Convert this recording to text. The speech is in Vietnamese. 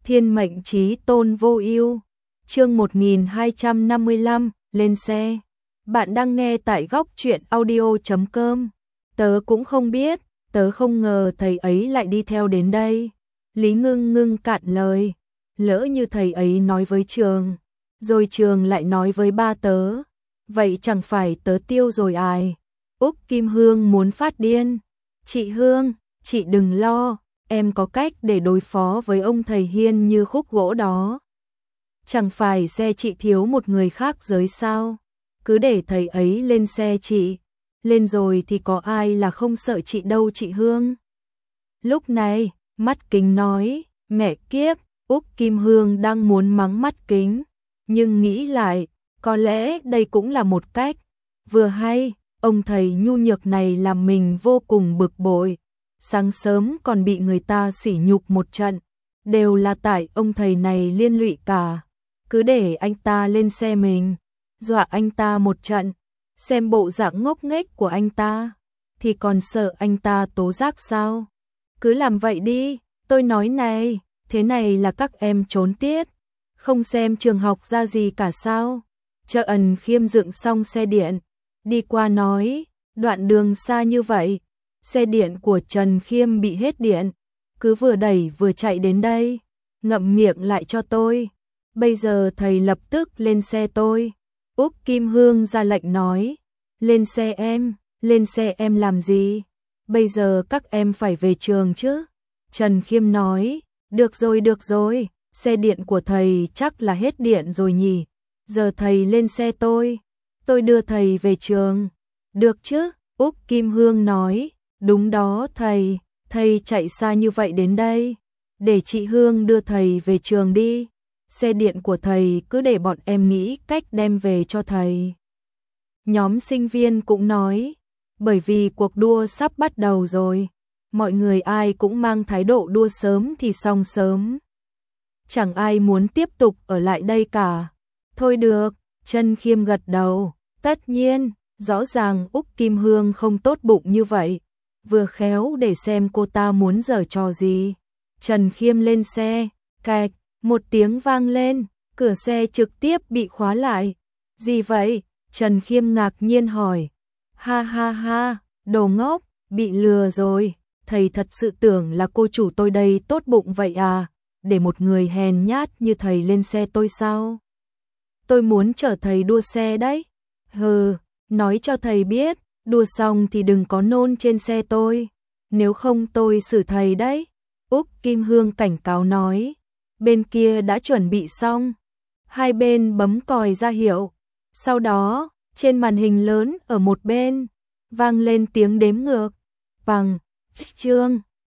Thiên mệnh chí tôn vô ưu. Chương 1255, lên xe. Bạn đang nghe tại góc truyện audio.com. Tớ cũng không biết, tớ không ngờ thầy ấy lại đi theo đến đây. Lý Ngưng Ngưng cạn lời, lỡ như thầy ấy nói với Trường, rồi Trường lại nói với ba tớ, vậy chẳng phải tớ tiêu rồi ai. Úc Kim Hương muốn phát điên. Chị Hương, chị đừng lo, em có cách để đối phó với ông thầy Hiên như khúc gỗ đó. Chẳng phải xe chị thiếu một người khác giới sao? Cứ để thầy ấy lên xe chị. Lên rồi thì có ai là không sợ chị đâu chị Hương. Lúc này, Mắt Kính nói, mẹ kiếp, Úc Kim Hương đang muốn mắng Mắt Kính. Nhưng nghĩ lại, có lẽ đây cũng là một cách. Vừa hay, ông thầy nhu nhược này làm mình vô cùng bực bội. Sáng sớm còn bị người ta sỉ nhục một trận. Đều là tại ông thầy này liên lụy cả. Cứ để anh ta lên xe mình, dọa anh ta một trận, xem bộ dạng ngốc nghếch của anh ta, thì còn sợ anh ta tố giác sao? Cứ làm vậy đi, tôi nói này, thế này là các em trốn tiết, không xem trường học ra gì cả sao? Chợ Ẩn Khiêm dựng xong xe điện, đi qua nói, đoạn đường xa như vậy, xe điện của Trần Khiêm bị hết điện, cứ vừa đẩy vừa chạy đến đây, ngậm miệng lại cho tôi. Bây giờ thầy lập tức lên xe tôi. Úc Kim Hương ra lệnh nói, lên xe em làm gì? Bây giờ các em phải về trường chứ? Trần Khiêm nói, được rồi, xe điện của thầy chắc là hết điện rồi nhỉ? Giờ thầy lên xe tôi đưa thầy về trường. Được chứ? Úc Kim Hương nói, đúng đó thầy chạy xa như vậy đến đây. Để chị Hương đưa thầy về trường đi. Xe điện của thầy cứ để bọn em nghĩ cách đem về cho thầy. Nhóm sinh viên cũng nói, bởi vì cuộc đua sắp bắt đầu rồi, mọi người ai cũng mang thái độ đua sớm thì xong sớm. Chẳng ai muốn tiếp tục ở lại đây cả. Thôi được, Trần Khiêm gật đầu, tất nhiên, rõ ràng Úc Kim Hương không tốt bụng như vậy, vừa khéo để xem cô ta muốn giở trò gì. Trần Khiêm lên xe, cạch. Một tiếng vang lên, cửa xe trực tiếp bị khóa lại. Gì vậy? Trần Khiêm ngạc nhiên hỏi. Ha, đồ ngốc, bị lừa rồi. Thầy thật sự tưởng là cô chủ tôi đây tốt bụng vậy à? Để một người hèn nhát như thầy lên xe tôi sao? Tôi muốn chở thầy đua xe đấy. Hừ, nói cho thầy biết, đua xong thì đừng có nôn trên xe tôi. Nếu không tôi xử thầy đấy. Úc Kim Hương cảnh cáo nói. Bên kia đã chuẩn bị xong, hai bên bấm còi ra hiệu. Sau đó, trên màn hình lớn ở một bên, vang lên tiếng đếm ngược. Bằng, chương